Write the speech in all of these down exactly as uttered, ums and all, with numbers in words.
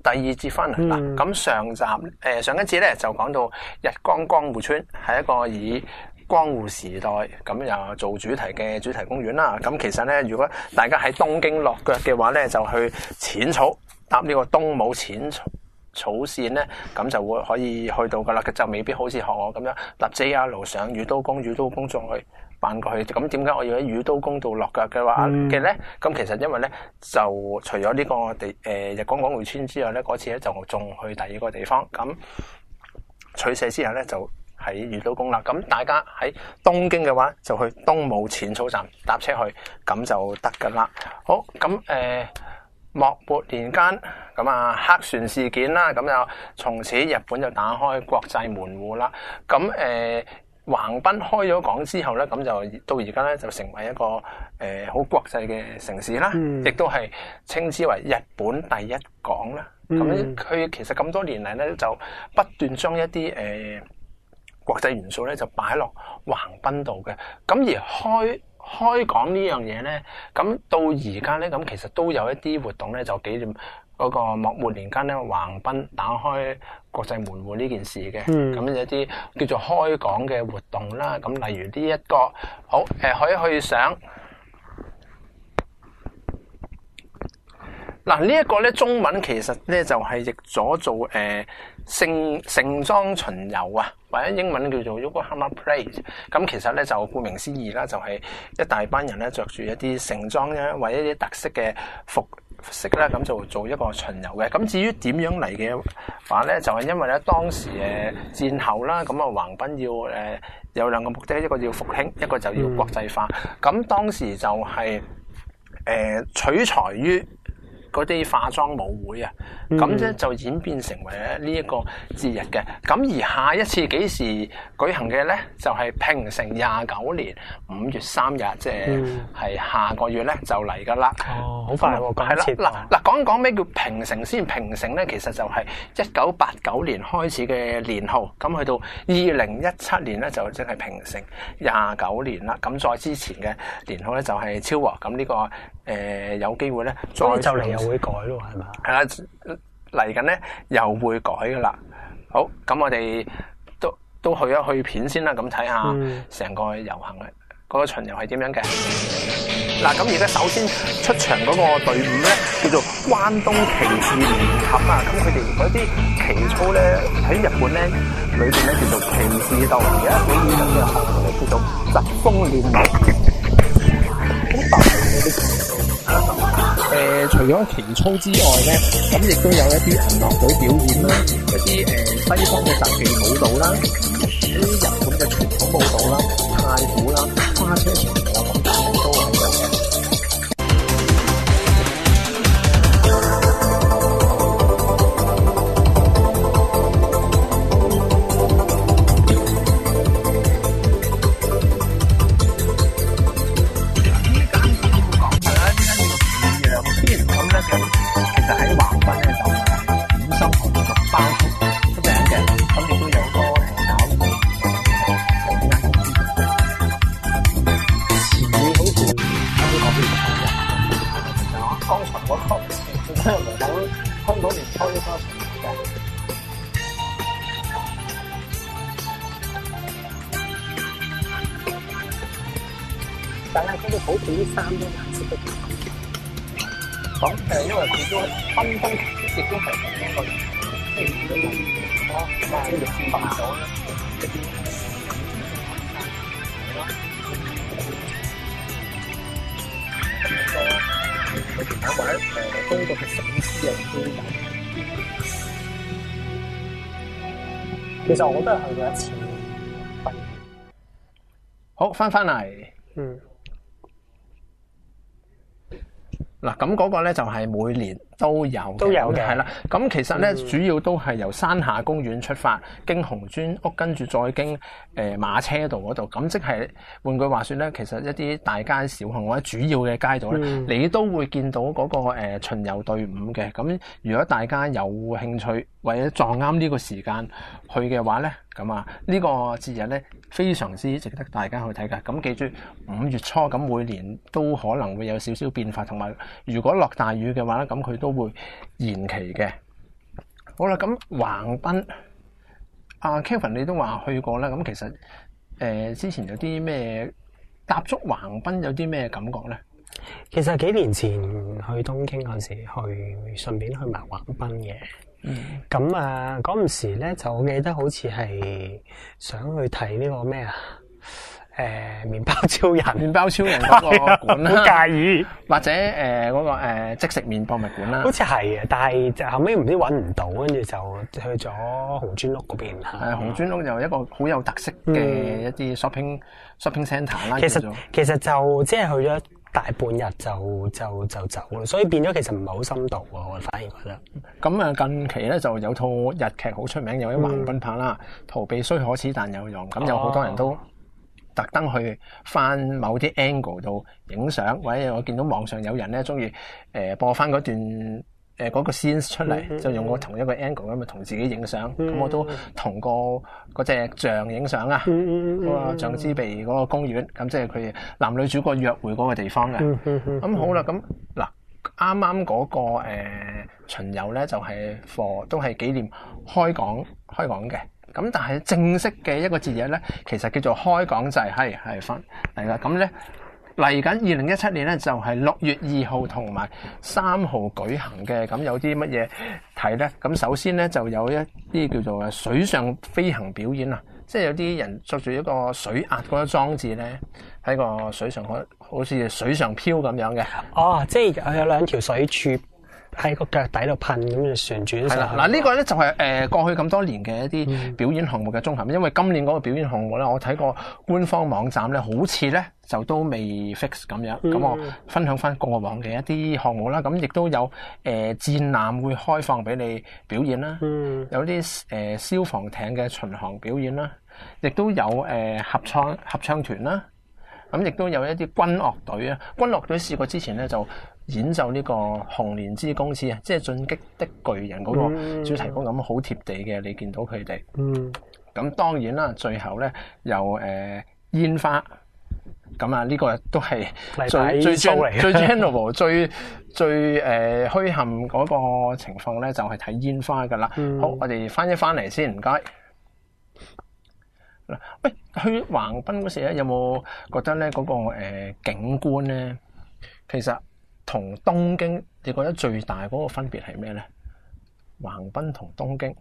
第二節翻嚟嗱，咁、嗯、上集誒、呃、上一節咧就講到日光江戶村係一個以江戶時代咁又做主題嘅主題公園啦。咁其實咧，如果大家喺東京落腳嘅話咧，就去淺草搭呢個東武淺草草線咧，咁就會可以去到噶啦。就未必好似學我咁樣搭 J R 路上宇都宮，宇都宮再去扮過去。咁點解我要喺宇都宮度落腳嘅話嘅咧？咁、嗯、其實因為咧，就除咗呢個地誒、呃、日光江戶村之外咧，嗰次咧就仲去第二個地方。咁取捨之後咧，就喺宇都宮啦。咁大家喺東京嘅話，就去東武淺草站搭車去，咁就得噶啦。好，咁誒。呃幕末年間咁啊，黑船事件啦，咁又從此日本就打開國際門戶啦。咁誒，橫濱開咗港之後咧，咁就到而家咧就成為一個誒好、呃、國際嘅城市啦，亦、嗯、都係稱之為日本第一港啦。咁佢、嗯、其實咁多年嚟咧，就不斷將一啲誒、呃、國際元素咧就擺落橫濱度嘅。咁而開開港呢樣嘢咧，咁到而家咧，咁其實都有一啲活動咧，就紀念嗰個幕末年間咧，橫濱打開國際門戶呢件事嘅。咁、嗯、有一啲叫做開港嘅活動啦。咁例如呢、這、一個，好誒、呃，可以去上嗱呢一個咧，中文其實咧就係譯咗做誒、呃、盛盛裝巡遊啊，或者英文叫做 Yokohama Parade。咁其實咧就顧名思義啦，就係一大班人咧着住一啲盛裝咧，或者一啲特色嘅服飾啦，咁就做一個巡遊嘅。咁至於點樣嚟嘅話咧，就係、是、因為咧當時誒戰後啦，咁啊橫濱要誒、呃、有兩個目的，一個要復興，一個就要國際化。咁、嗯、當時就係、是、誒、呃、取材於嗰啲化妝舞會啊，咁咧、嗯、就演變成為咧呢一個節日嘅。咁而下一次幾時舉行嘅咧，就係、是、平成廿九年五月三日，即係係下個月咧就嚟噶啦。 哦，好快喎， 係啦，嗱嗱，講一講咩叫平成先？平成咧其實就係一九八九年開始嘅年號，咁去到二零一七年咧就即係平成廿九年啦。咁再之前嘅年號咧就係昭和。咁呢、這個誒、呃、有機會咧再就嚟又會改咯，係嘛？係啦，嚟緊咧又會改噶啦。好，咁我哋都都去一去片先啦，咁睇下成個遊行嘅嗰個巡遊係點樣嘅。嗱、嗯，咁而家首先出場嗰個隊伍咧叫做關東騎士聯合啊。咁佢哋嗰啲旗操咧喺日本咧裏邊咧叫做騎士道，而家表演緊嘅項目咧叫做疾風練舞，好大嘅啲。誒、呃，除咗旗操之外咧，咁亦都有一啲銀樂隊表演啦，一啲誒、呃、西方嘅特技舞蹈啦，一啲日本嘅傳統舞蹈啦，太鼓啦，花車巡遊啦，咁等等都喺度嘅。但係佢哋好似啲衫都顏色都唔同。咁誒，因為佢都分分亦都係一個即係叫做哦，咁啊，呢個變化咗啦。佢條友或者誒中國嘅醒獅啊都有。其實我都係去過一次。好，翻返嚟。嗯。嗱，咁嗰個咧就係每年都有都有嘅， 係啦。咁其實咧、嗯、主要都係由山下公園出發，經紅磚屋，跟住再經誒、呃、馬車道嗰度。咁即係換句話說咧，其實一啲大街小巷或者主要嘅街道咧，嗯、你都會見到嗰、那個誒、呃、巡遊隊伍嘅。咁如果大家有興趣或者撞啱呢個時間去嘅話咧，咁啊呢個節日咧非常之值得大家去睇㗎。咁記住五月初咁每年都可能會有少少變化，同埋如果落大雨嘅話咧，咁佢都會延期嘅。 好啦，咁橫濱，阿 Kelvin 你都話去過啦。咁其實誒、呃、之前有啲咩踏足橫濱有啲咩感覺咧？ 其實幾年前去東京嗰陣時，去順便去埋橫濱嘅。嗯。咁啊，嗰陣時咧就我記得好似係想去睇呢個咩啊？誒、呃，麵包超人， 麵包超人嗰個館啦， 好介意， 或者誒嗰、呃那個誒、呃、即食麵博物館啦， 好似係嘅，但係就後尾唔知搵唔到，跟住就去咗紅磚屋嗰邊。係紅磚屋就一個好有特色嘅一啲 shopping、嗯、shopping centre 啦。 其實其實就即係去咗大半日就就就走啦，所以變咗其實唔係好深度啊，我反而覺得。咁啊近期咧就有套日劇好出名，有啲橫濱拍啦，逃避雖可恥但有用，咁有好多人都。特登去翻某啲 angle 度影相，或者我見到網上有人咧中意誒播翻嗰段誒嗰、呃嗰個 scene 出嚟，嗯、就用我同一個 angle 咁啊同自己影相。咁、嗯、我都同個嗰隻象影相啊，嗰、嗯嗰個象之鼻嗰個公園，咁即係佢男女主角約會嗰個地方嘅。咁、嗯嗯嗯、好啦，咁嗱啱啱嗰個誒、呃、巡遊咧就係 for 都係紀念開港開港嘅。咁但係正式嘅一個節日咧，其實叫做開港祭，係係翻嚟啦。咁咧嚟緊二零一七年咧，就係六月二號同埋三號舉行嘅。咁有啲乜嘢睇咧？咁首先咧就有一啲叫做水上飛行表演啊，即係有啲人着住一個水壓嗰個裝置咧，喺個水上可好似水上漂咁樣嘅。 哦，即係有兩條水柱。喺個腳底度噴咁就旋轉上去。 係啦，嗱呢個咧就係誒過去咁多年嘅一啲表演項目嘅綜合。因為今年嗰個表演項目咧，我睇過官方網站咧，好似咧就都未 fix 咁樣。咁、嗯、我分享翻過往嘅一啲項目啦。咁亦都有誒、呃、戰艦會開放俾你表演啦。嗯、有啲誒、呃、消防艇嘅巡航表演啦，亦都有誒、呃、合唱合唱團啦。咁亦都有一啲軍樂隊啊，軍樂隊試過之前咧就演奏呢個紅蓮之弓矢啊，即係進擊的巨人嗰個主題曲咁，好貼地嘅，你見到佢哋。嗯。咁當然啦，最後咧又誒煙花，咁啊呢個都係最最最 general 最最誒墟冚嗰個情況咧，就係睇煙花噶啦。嗯。好，我哋翻一翻嚟先，唔該。喂，去橫濱嗰時咧，有冇覺得咧嗰個誒景觀咧，其實同東京，你覺得最大嗰個分別係咩咧？橫濱同東京，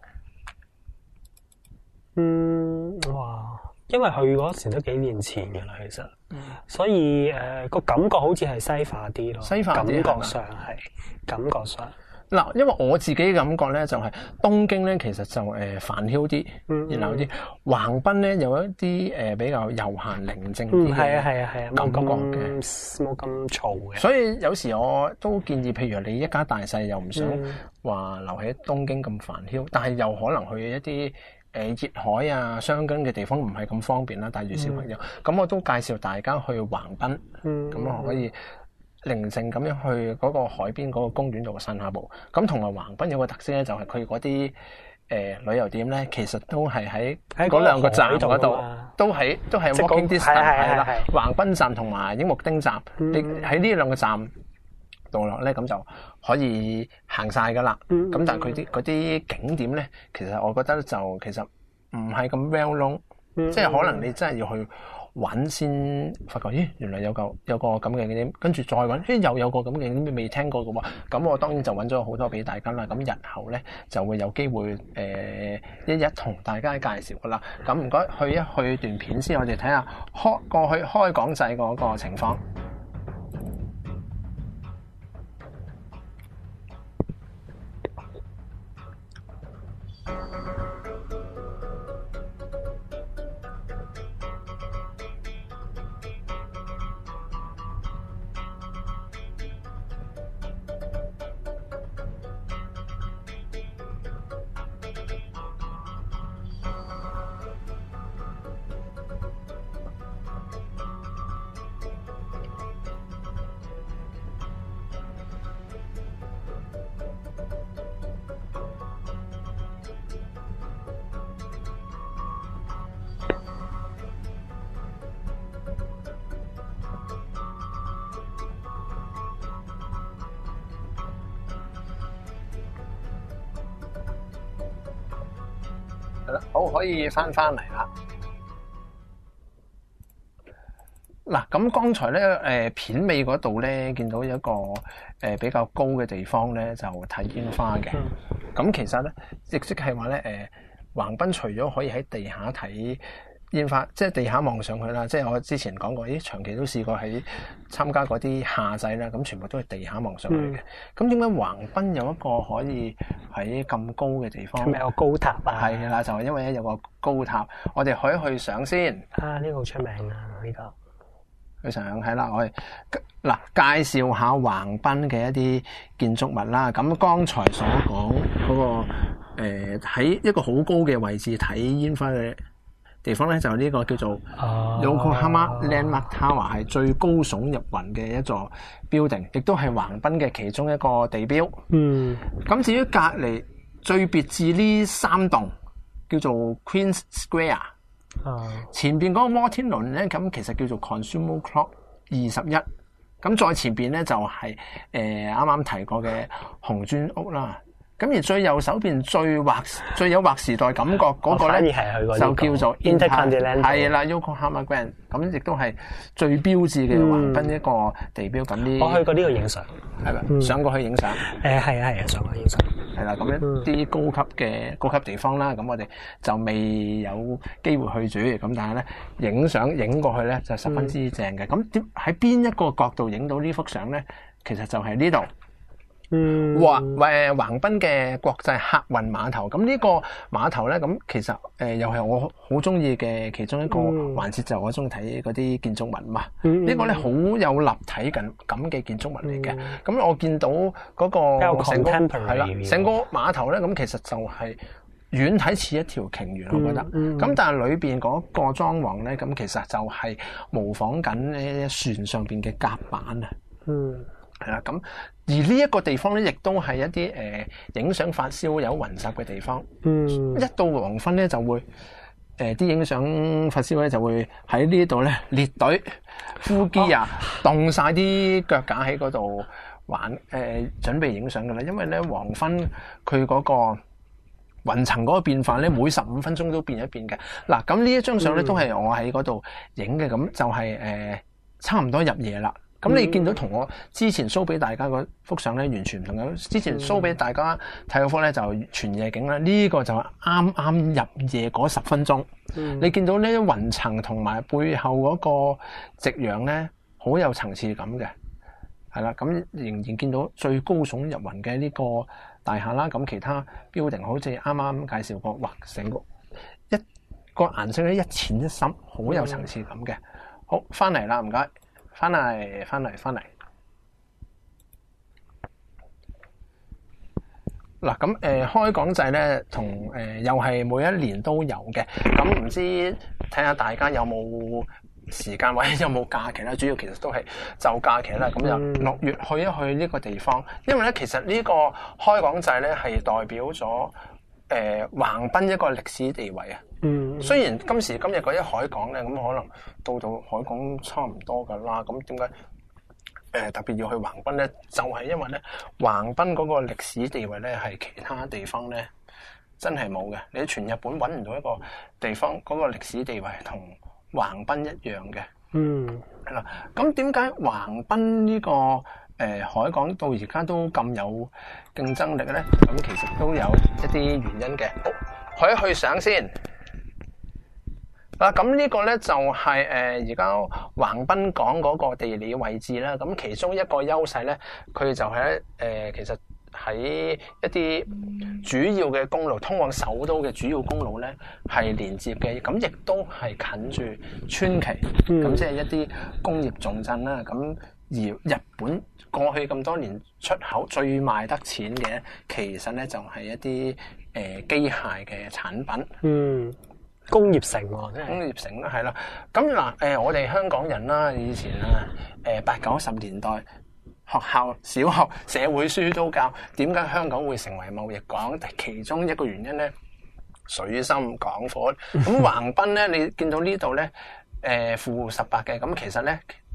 嗯，哇，因為去嗰時都幾年前嘅啦，其實，嗯、所以誒個、呃、感覺好似係西化啲咯， 西化啲感覺上係感覺上。 嗱，因為我自己嘅感覺咧，就係東京咧，其實就誒繁囂啲，嗯、然後啲橫濱咧有一啲誒比較悠閒寧靜啲嘅， 係啊係啊係啊， 感覺嘅， 冇咁嘈嘅。 所以有時我都建議，譬如你一家大細又唔想話留喺東京咁繁囂，嗯、但係又可能去一啲誒熱海啊、箱根嘅地方唔係咁方便啦，帶住小朋友，咁、嗯、我都介紹大家去橫濱，咁、嗯、我可以寧靜咁樣去嗰個海邊嗰個公園度散下步。咁同埋橫濱有個特色咧，就係佢嗰啲誒旅遊店咧，其實都係喺嗰兩個站嗰度，都喺都係 walking distance 係啦。橫濱站同埋櫻木町站，嗯、你喺呢兩個站度落咧，咁就可以行晒噶啦。咁、嗯、但係佢啲嗰啲景點咧，其實我覺得就其實唔係咁 well known，嗯、即係可能你真係要去揾先發覺，咦，原來有個有個咁嘅景點，跟住再揾，咦，又有個咁嘅景點未聽過嘅喎，咁我當然就揾咗好多俾大家啦。咁日後咧就會有機會誒、呃、一一同大家介紹噶啦。咁唔該，去一去段片先，我哋睇下開過去開港祭嗰個情況。 係啦，好，可以翻翻嚟啦。嗱，咁剛才咧，誒片尾嗰度咧，見到有一個誒比較高嘅地方咧，就睇煙花嘅。咁、嗯、其實咧，亦即係話咧，誒橫濱除咗可以喺地下睇煙花，即係地下望上去啦。即係我之前講過，咦，長期都試過喺參加嗰啲夏祭啦，咁全部都係地下望上去嘅。咁點解橫濱有一個可以喺咁高嘅地方？ 係咪有高塔啊？ 係啦，就係因為咧有個高塔，我哋可以去上先。 啊，呢個好出名啊！呢個。 佢上係啦，我哋嗱介紹下橫濱嘅一啲建築物啦。咁剛才所講嗰、那個誒喺、呃、一個好高嘅位置睇煙花嘅地方咧，就呢個叫做 Yokohama Landmark Tower，係最高聳入雲嘅一座 building， 亦都係橫濱嘅其中一個地標。嗯。咁至於隔離最別致呢三棟叫做 Queen's Square。Uh, 前邊嗰個摩天輪咧，咁其實叫做 Consumer Clock 二十一，咁再前邊咧就係誒啱啱提過嘅紅磚屋啦。咁而最右手邊最劃最有劃時代感覺嗰個咧，就叫做 Intercontinental 係啦 Yokohama Grand， 咁亦都係最標誌嘅橫濱一個地標。咁呢、嗯， 我去過呢個影相， 係咪、嗯？上過去影相？誒係啊係啊，上過去影相。 係啦，咁一啲高級嘅高級地方啦，咁我哋就未有機會去住，咁但係咧影相影過去咧就十分之正嘅。咁點喺邊一個角度影到呢幅相咧？其實就係呢度。嗯，橫誒橫濱嘅國際客運碼頭，咁呢個碼頭咧，咁其實誒、呃、又係我好中意嘅其中一個環節，嗯、就我中意睇嗰啲建築物嘛。嗯、呢個咧好有立體感咁嘅建築物嚟嘅。咁、嗯、我見到嗰、那個成個係啦，成個碼頭咧，咁其實就係遠睇似一條鯨魚，我覺得。咁、嗯嗯、但係裏邊嗰個裝潢咧，咁其實就係模仿緊咧船上邊嘅甲板啊。嗯。係啦，咁而呢一個地方咧，亦都係一啲誒影相發燒友雲集嘅地方。嗯，一到黃昏咧，就會誒啲影相發燒咧，就會喺呢度咧列隊呼機啊，凍晒啲腳架喺嗰度玩誒、呃，準備影相噶啦。因為咧黃昏佢嗰個雲層嗰個變化咧，每十五分鐘都變一變嘅。嗱，咁呢一張相咧都係我喺嗰度影嘅，咁就係、是、誒、呃、差唔多入夜啦。咁你見到同我之前 show 俾大家嗰幅相咧完全唔同嘅。之前 show 俾大家睇嗰幅咧就全夜景啦，呢、這個就啱啱入夜嗰十分鐘。嗯、你見到呢啲雲層同埋背後嗰個夕陽咧，好有層次感嘅，係啦。咁仍然見到最高聳入雲嘅呢個大廈啦。咁其他 building 好似啱啱介紹過，哇！成個一個顏色咧一淺一深，好有層次感嘅。好，翻嚟啦，唔該。翻嚟，翻嚟，翻嚟。嗱，咁、呃、誒開港祭咧，同誒、呃、又係每一年都有嘅。咁唔知睇下大家有冇時間或者有冇假期啦？主要其實都係就假期啦。咁就六月去一去呢個地方，因為咧其實呢個開港祭咧係代表咗誒橫濱一個歷史地位啊。嗯，雖然今時今日嗰啲海港咧，咁可能到到海港差唔多噶啦，咁點解誒特別要去橫濱咧？就係、是、因為咧橫濱嗰個歷史地位咧，係其他地方咧真係冇嘅。你喺全日本揾唔到一個地方嗰、那個歷史地位同橫濱一樣嘅。嗯，係啦。咁點解橫濱呢、這個誒、呃、海港到而家都咁有競爭力咧？咁其實都有一啲原因嘅。好，去一去相先。嗱，咁呢個咧就係誒而家橫濱港嗰個地理位置啦。咁其中一個優勢咧，佢就係、是、誒、呃、其實喺一啲主要嘅公路通往首都嘅主要公路咧係連接嘅。咁亦都係近住川崎，咁即係一啲工業重鎮啦。咁而日本過去咁多年出口最賣得錢嘅，其實咧就係一啲誒機械嘅產品。嗯。工業城喎，真係工業城啦，係啦。咁嗱，誒，我哋香港人啦，以前啊，誒，八九十年代學校、小學、社會書都教點解香港會成為貿易港，其中一個原因咧，水深廣闊。咁橫濱咧，你見到呢度咧，誒，負十八嘅，咁其實咧，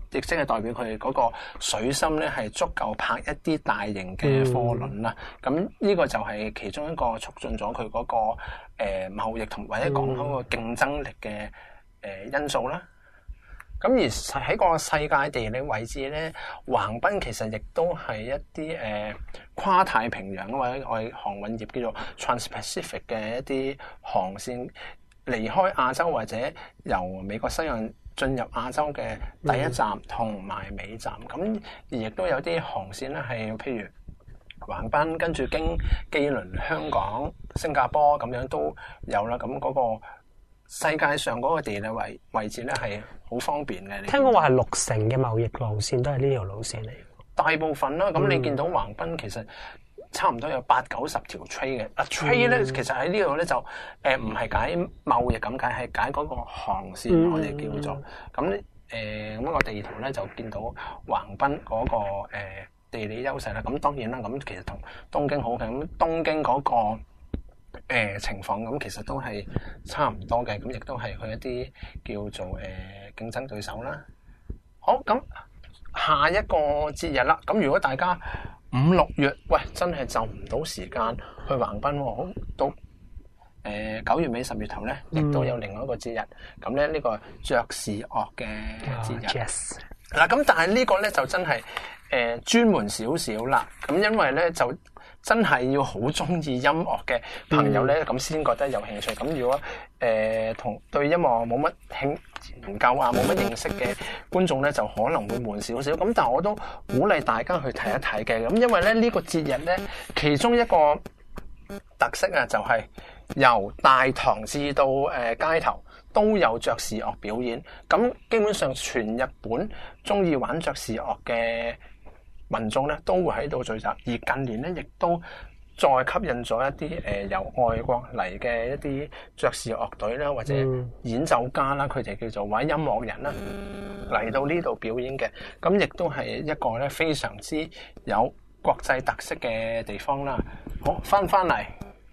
亦即係代表佢嗰個水深咧係足夠泊一啲大型嘅貨輪啦。咁呢、嗯、個就係其中一個促進咗佢嗰個誒、呃、貿易同或者港口個競爭力嘅誒、呃、因素啦。咁而喺個世界地理位置咧，橫濱其實亦都係一啲誒、呃、跨太平洋或者我哋航運業叫做 Trans-Pacific 嘅一啲航線，離開亞洲或者由美國西岸進入亞洲嘅第一站同埋尾站。咁、嗯、而亦都有啲航線咧係譬如橫濱跟住經機輪香港、新加坡咁樣都有啦。咁嗰個世界上嗰個地理位位置咧係好方便嘅。 聽講話係六成嘅貿易路線都係呢條路線嚟。 大部分啦，咁你見到橫濱其實差唔多有八九十條 trade 嘅。啊 trade 咧，其實喺呢度咧就誒唔係解貿易咁解，係解嗰個航線，嗯、我哋叫做咁誒咁個地圖咧就見到橫濱嗰、那個、呃、地理優勢啦。咁當然啦，咁其實同東京好近，咁東京嗰、那個。誒、呃、情況咁其實都係差唔多嘅，咁亦都係佢一啲叫做誒、呃、競爭對手啦。好，咁下一個節日啦，咁如果大家五六月喂真係就唔到時間去橫濱喎，好到誒九月尾十月頭咧，亦都有另外一個節日，咁咧呢個爵士樂嘅節日。嗱，咁、oh, 但係呢個咧就真係誒、呃、專門少少啦，咁因為咧就。真係要好中意音樂嘅朋友咧，咁先、嗯、覺得有興趣。咁如果誒同、呃、對音樂冇乜興研究啊，冇乜認識嘅觀眾咧，就可能會悶少少。咁但係我都鼓勵大家去睇一睇嘅。咁因為咧呢、呢個節日咧，其中一個特色啊，就係由大堂至到誒、呃、街頭都有爵士樂表演。咁基本上全日本中意玩爵士樂嘅民眾咧都會喺度聚集，而近年咧亦都再吸引咗一啲誒、呃、由外國嚟嘅一啲爵士樂隊啦，或者演奏家啦，佢哋叫做或者音樂人啦嚟到呢度表演嘅，咁亦都係一個咧非常之有國際特色嘅地方啦。好，翻翻嚟，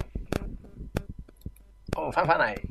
好翻翻嚟。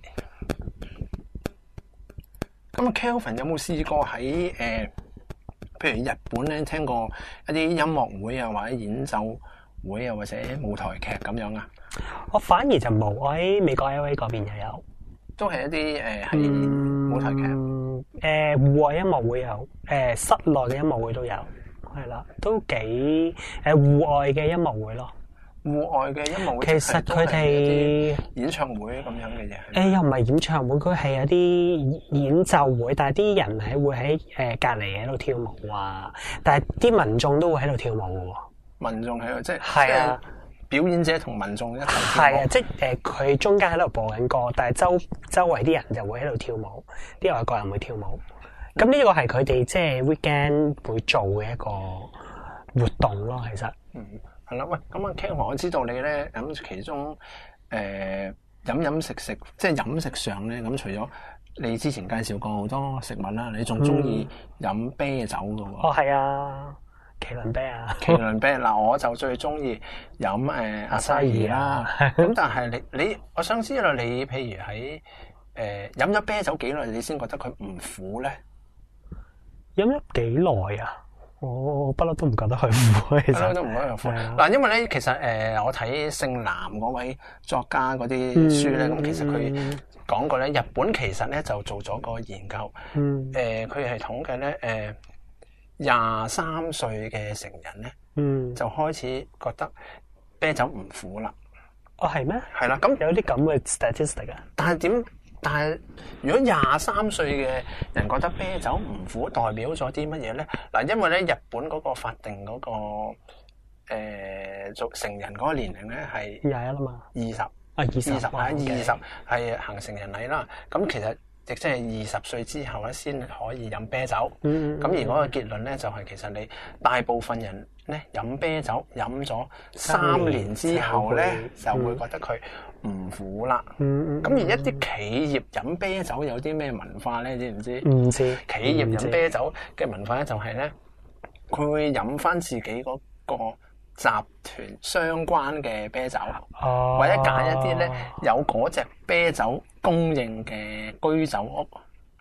咁啊 Kelvin 有冇試過喺誒？呃譬如日本咧，聽過一啲音樂會啊，或者演奏會啊，或者舞台劇咁樣啊？ 我反而就冇，我喺美國 L A 嗰邊又有， 都係一啲誒係舞台劇。 誒、呃、戶外音樂會有，誒、呃、室內嘅音樂會都有，係啦，都幾誒、呃、戶外嘅音樂會咯。 戶外嘅音樂會其實佢哋演唱會咁樣嘅嘢，誒、 欸、又唔係演唱會，佢係有啲演奏會，但係啲人係會喺誒隔離喺度跳舞啊，但係啲民眾都會喺度跳舞嘅喎。民眾喺度，即係係啊，表演者同民眾一齊跳舞。係啊，即係誒佢中間喺度播緊歌，但係周周圍啲人就會喺度跳舞，啲外國人會跳舞。咁呢個係佢哋即係 weekend 會做嘅一個活動咯，其實。嗯。係啦，喂，咁啊 Kelvin 我知道你咧，咁其中誒、呃、飲飲食食，即係飲食上咧，咁除咗你之前介紹過好多食物啦，你仲中意飲啤酒㗎喎？哦，係啊，麒麟啤啊，麒麟啤嗱，我就最中意飲誒阿沙爾啦。咁但係你你，我想知道你譬如喺誒飲咗啤酒幾耐，你先覺得佢唔苦咧？飲咗幾耐啊？我不嬲都唔覺得佢苦，其實都唔覺得佢苦。嗱，因為咧，其實誒、呃，我睇姓南嗰位作家嗰啲書咧，咁、嗯、其實佢講過咧，日本其實咧就做咗個研究，誒、嗯，佢係、呃、統計咧，誒、呃，廿三歲嘅成人咧，嗯、就開始覺得啤酒唔苦啦。哦，係咩？係啦，咁有啲咁嘅 statistic 啊？但係點？但係，如果廿三歲嘅人覺得啤酒唔苦，代表咗啲乜嘢咧？嗱，因為咧日本嗰個法定嗰、嗰個誒做、呃、成人嗰個年齡咧係廿一啦嘛，二十啊二十啊二十係行成人禮啦。咁其實亦即係二十歲之後咧先可以飲啤酒。咁、嗯嗯、而嗰個結論咧就係、是、其實你大部分人咧飲啤酒飲咗三年之後咧就會覺得佢唔苦啦，咁、嗯嗯、而一啲企業飲啤酒有啲咩文化咧？知唔知？唔知。企業飲啤酒嘅文化咧，就係咧，佢會飲翻自己嗰個集團相關嘅啤酒，哦、或者揀一啲咧有嗰隻啤酒供應嘅居酒屋。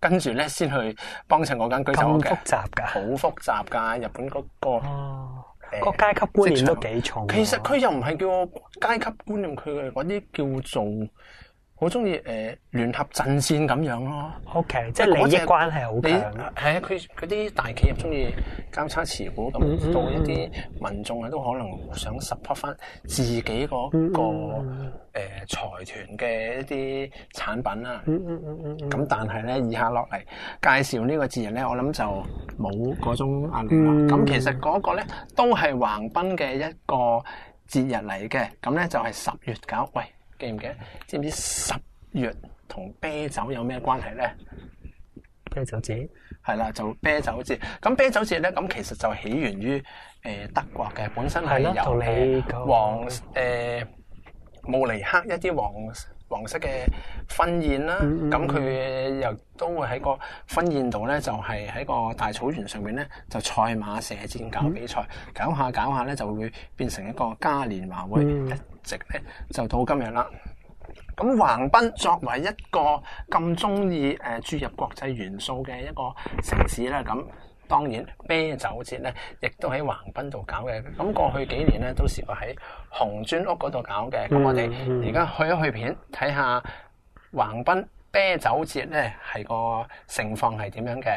跟住咧先去幫襯嗰間居酒屋嘅。 咁複雜㗎？ 好複雜㗎，日本嗰、嗰個。 哦個階級觀念都幾重。 其實佢又唔係叫階級觀念，佢嘅嗰啲叫做好中意誒聯合陣線咁樣咯。 OK，即係利益關係好強。 係啊，佢嗰啲大企業中意交叉持股，咁、嗯嗯、到一啲民眾啊都可能想 support 翻自己嗰、那個誒、嗯嗯呃、財團嘅一啲產品啦。咁、嗯嗯嗯嗯、但係咧，以下落嚟介紹呢個節日咧，我諗就冇嗰種壓力啦。咁、嗯、其實嗰個咧都係橫濱嘅一個節日嚟嘅。咁咧就係十月搞。喂，記唔記得？知唔知十月同啤酒有咩關係咧？ 啤酒節係啦，就啤酒節。咁啤酒節咧，咁其實就起源於誒、呃、德國嘅，本身係由誒皇誒慕尼黑一啲皇皇室嘅婚宴啦。咁佢、嗯嗯、又都會喺個婚宴度咧，就係、是、喺個大草原上面咧，就賽馬射箭搞比賽，嗯、搞下搞下咧就會變成一個嘉年華會，嗯、一直咧就到今日啦。咁橫濱作為一個咁中意誒注入國際元素嘅一個城市咧，咁當然啤酒節咧，亦都喺橫濱度搞嘅。咁過去幾年咧都試過喺紅磚屋嗰度搞嘅。咁、嗯、我哋而家去一去片睇下橫濱啤酒節咧係個情況係點樣嘅。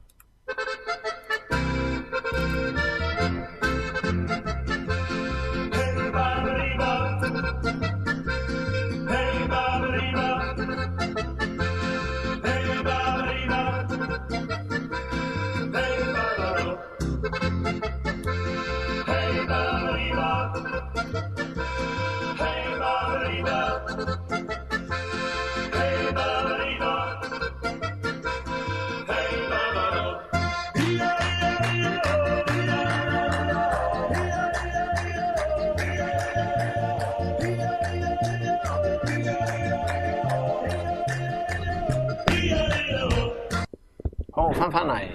好，翻返嚟。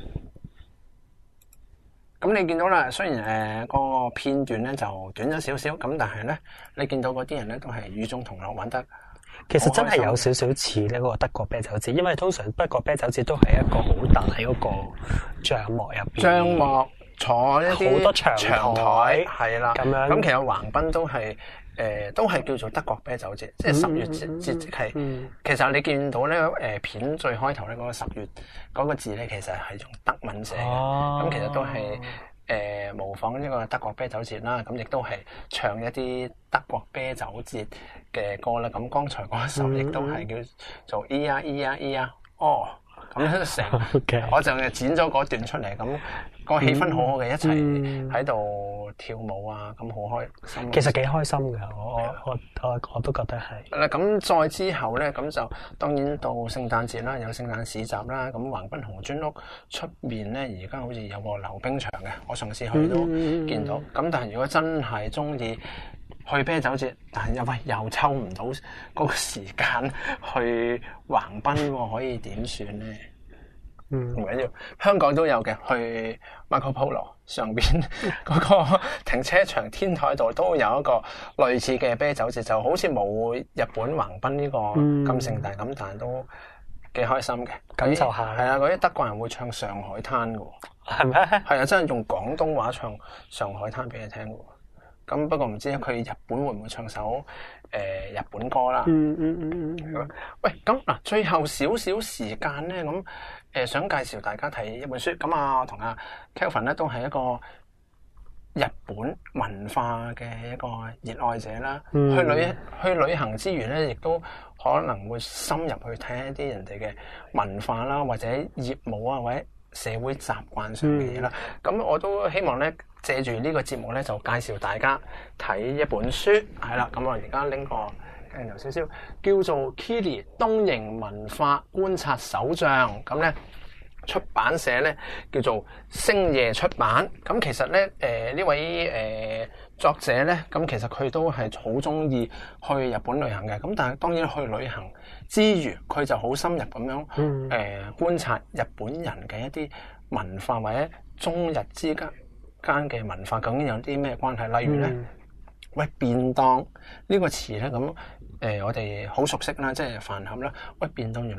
咁你見到啦，雖然誒個、呃、片段咧就短咗少少，咁但係咧，你見到嗰啲人咧都係與眾同樂，玩得。 其實真係有少少似呢個德國啤酒節，因為通常德國啤酒節都係一個好大嗰個帳幕入邊， 帳幕坐一啲好多長台， 係啦，咁樣。咁其實橫濱都係誒、呃，都係叫做德國啤酒節，即係十月節節即係。其實你見到咧誒、呃、片最開頭咧嗰個十月嗰個字咧，其實係用德文寫嘅，咁、哦、其實都係。誒、呃、模仿呢個德國啤酒節啦，咁亦都係唱一啲德國啤酒節嘅歌啦。咁剛才嗰首亦都係叫做 E 呀 E 呀 E 呀哦，咁樣成， okay. 我就剪咗嗰段出嚟，咁、個氣氛好好嘅，一齊喺度跳舞啊，咁好開心。 其實幾開心㗎，我我我我都覺得係。 嗱，咁再之後咧，咁就當然到聖誕節啦，有聖誕市集啦。咁橫濱紅磚屋出面咧，而家好似有個溜冰場嘅，我上次去都見到。咁、嗯、但係如果真係中意去啤酒節，但係又喂又抽唔到嗰個時間去橫濱，可以點算咧？嗯，唔緊要，香港都有嘅，去 Marco Polo 上邊嗰個停車場天台度都有一個類似嘅啤酒節，就好似冇日本橫濱呢個咁盛大咁、嗯，但係都幾開心嘅， 感受下。 係啊，嗰啲德國人會唱上海灘嘅， 係咩？係啊，真係用廣東話唱上海灘俾你聽嘅。咁不過唔知佢日本會唔會唱首誒、呃、日本歌啦？嗯嗯嗯嗯。喂，咁嗱，最後少少時間咧，咁誒、呃、想介紹大家睇一本書。咁啊，我同阿 Kelvin 咧都係一個日本文化嘅一個熱愛者啦。嗯、去旅去旅行之餘咧，亦都可能會深入去睇一啲人哋嘅文化啦，或者業務啊，或者社會習慣上嘅嘢啦。咁、嗯、我都希望咧，借住呢個節目咧，就介紹大家睇一本書，係啦。咁我而家拎個鏡頭少少，叫做 Kiri 東瀛文化觀察手帳。咁咧出版社咧叫做星夜出版。咁其實咧，誒、呃、呢位誒、呃、作者咧，咁其實佢都係好中意去日本旅行嘅。咁但係當然去旅行之餘，佢就好深入咁樣誒、嗯呃、觀察日本人嘅一啲文化或者中日之間間嘅文化究竟有啲咩關係？例如咧、嗯，喂便當呢、呢個詞咧，咁誒、呃、我哋好熟悉啦，即係飯盒啦。喂便當原來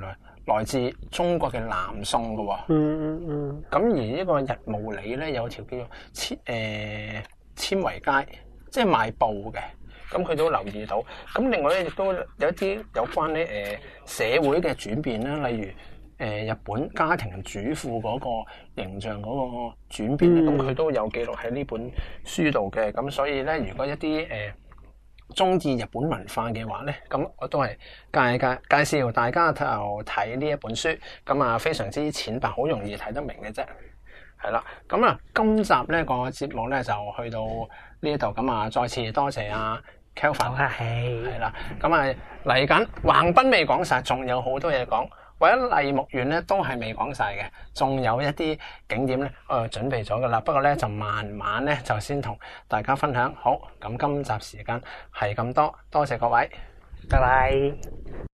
來自中國嘅南宋嘅喎。 嗯嗯嗯。 咁而呢個日暮里咧有條叫做纖誒纖維街，即係賣布嘅。咁佢都留意到。咁另外咧亦都有一啲有關咧誒社會嘅轉變啦，例如誒、呃、日本家庭主婦嗰個形象嗰個轉變咧，咁佢、嗯、都有記錄喺呢本書度嘅。咁所以咧，如果一啲誒中意日本文化嘅話咧，咁我都係介介介紹大家就睇呢一本書。咁啊，非常之淺白，好容易睇得明嘅啫。係啦，咁啊，今集呢個節目咧就去到呢度。咁啊，再次多謝啊 Kelvin， 好客氣。 係啦，咁啊嚟緊橫濱未講晒，仲有好多嘢講。為咗麗木園咧，都係未講晒嘅，仲有一啲景點咧，我準備咗噶啦。不過咧，就慢慢咧就先同大家分享。好，咁今集時間係咁多，多謝各位， 拜拜。